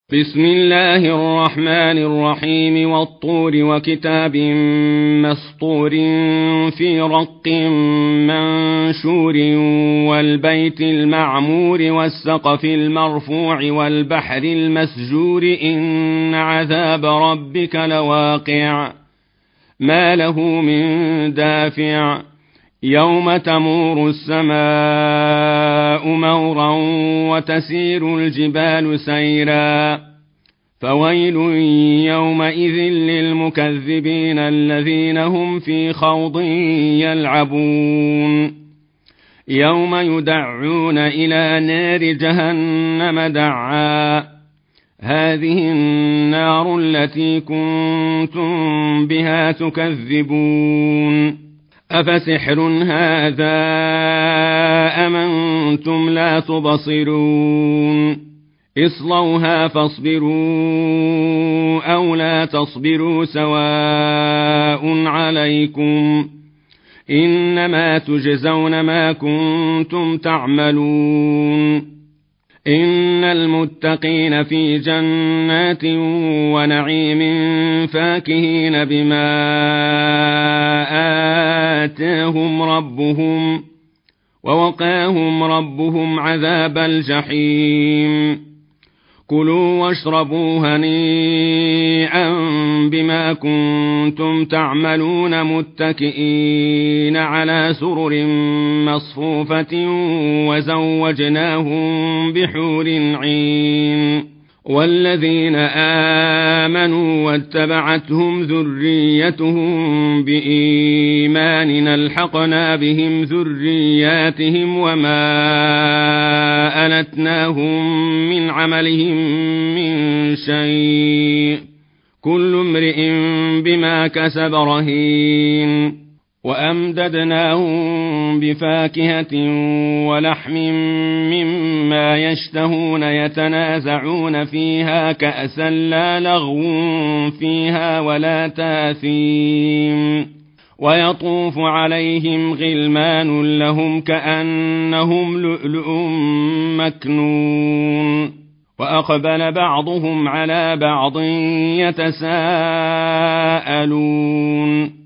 بسم الله الرحمن الرحيم والطور وكتاب مسطور في رق منشور والبيت المعمور والسقف المرفوع والبحر المسجور إن عذاب ربك لواقع ما له من دافع يوم تمور السماء مورا وتسير الجبال سيرا فويل يومئذ للمكذبين الذين هم في خوض يلعبون يوم يدعون إلى نار جهنم دعا هذه النار التي كنتم بها تكذبون أفسحر هذا أم أنتم لا تبصرون اصلوها فاصبروا أو لا تصبروا سواء عليكم إنما تجزون ما كنتم تعملون إن المتقين في جنات ونعيم فاكهين بما آتاهم ربهم ووقاهم ربهم عذاب الجحيم كلوا واشربوا هنيئا بما كنتم تعملون متكئين على سرر مصفوفة وزوجناهم بحور عين والذين آمنوا واتبعتهم ذريتهم بإيمان ألحقنا بهم ذرياتهم وما ألتناهم من عملهم من شيء كل امرئ بما كسب رهين وأمددناهم بفاكهة ولحم مما يشتهون يتنازعون فيها كأسا لا لغو فيها ولا تاثيم ويطوف عليهم غلمان لهم كأنهم لؤلؤ مكنون وأقبل بعضهم على بعض يتساءلون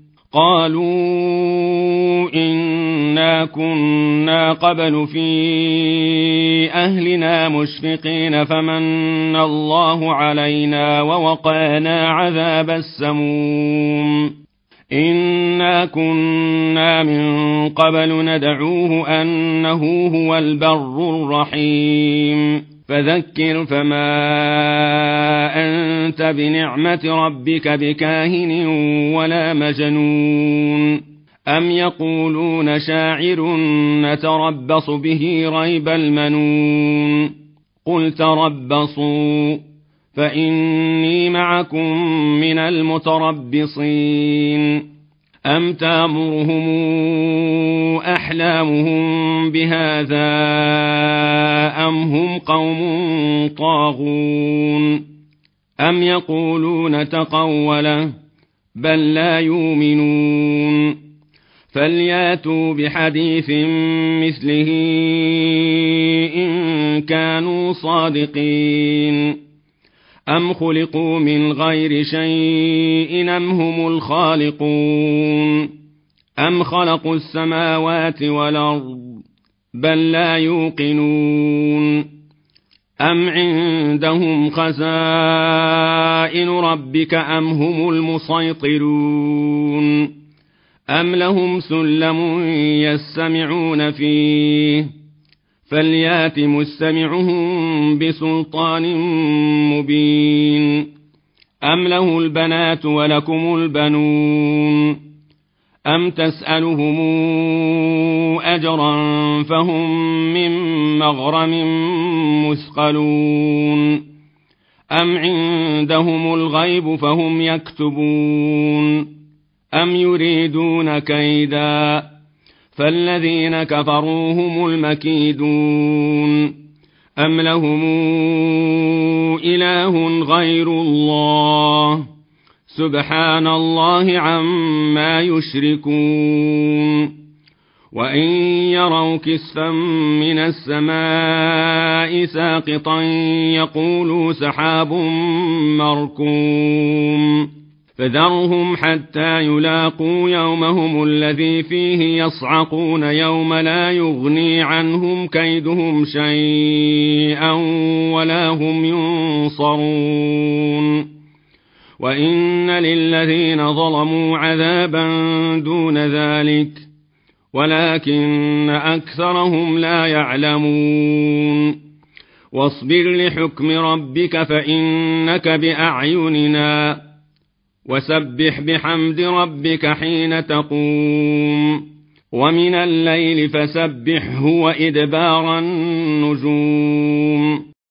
قالوا إنا كنا قبل في أهلنا مشفقين فمن الله علينا ووقانا عذاب السموم إنا كنا من قبل ندعوه أنه هو البر الرحيم فذكر فما أنت بنعمة ربك بكاهن ولا مجنون أم يقولون شاعر نتربص به ريب المنون قل تربصوا فإني معكم من المتربصين أم تأمرهم أحلامهم بهذا أم هم قوم طاغون أم يقولون تقوله بل لا يؤمنون فلياتوا بحديث مثله إن كانوا صادقين أم خلقوا من غير شيء أم هم الخالقون أم خلقوا السماوات والأرض بل لا يوقنون أم عندهم خزائن ربك أم هم المسيطرون أم لهم سلم يستمعون فيه فليات مستمعهم بسلطان مبين أم له البنات ولكم البنون أم تسألهم أجرا فهم من مغرم مثقلون أم عندهم الغيب فهم يكتبون أم يريدون كيدا فالذين كفروا هم المكيدون أم لهم إله غير الله سبحان الله عما يشركون وإن يروا كسفا من السماء السماء ساقطا يقولوا سحاب مركوم فذرهم حتى يلاقوا يومهم الذي فيه يصعقون يوم لا يغني عنهم كيدهم شيئا ولا هم ينصرون وإن للذين ظلموا عذابا دون ذلك ولكن أكثرهم لا يعلمون واصبر لحكم ربك فإنك بأعيننا وسبح بحمد ربك حين تقوم ومن الليل فسبحه وإدبار النجوم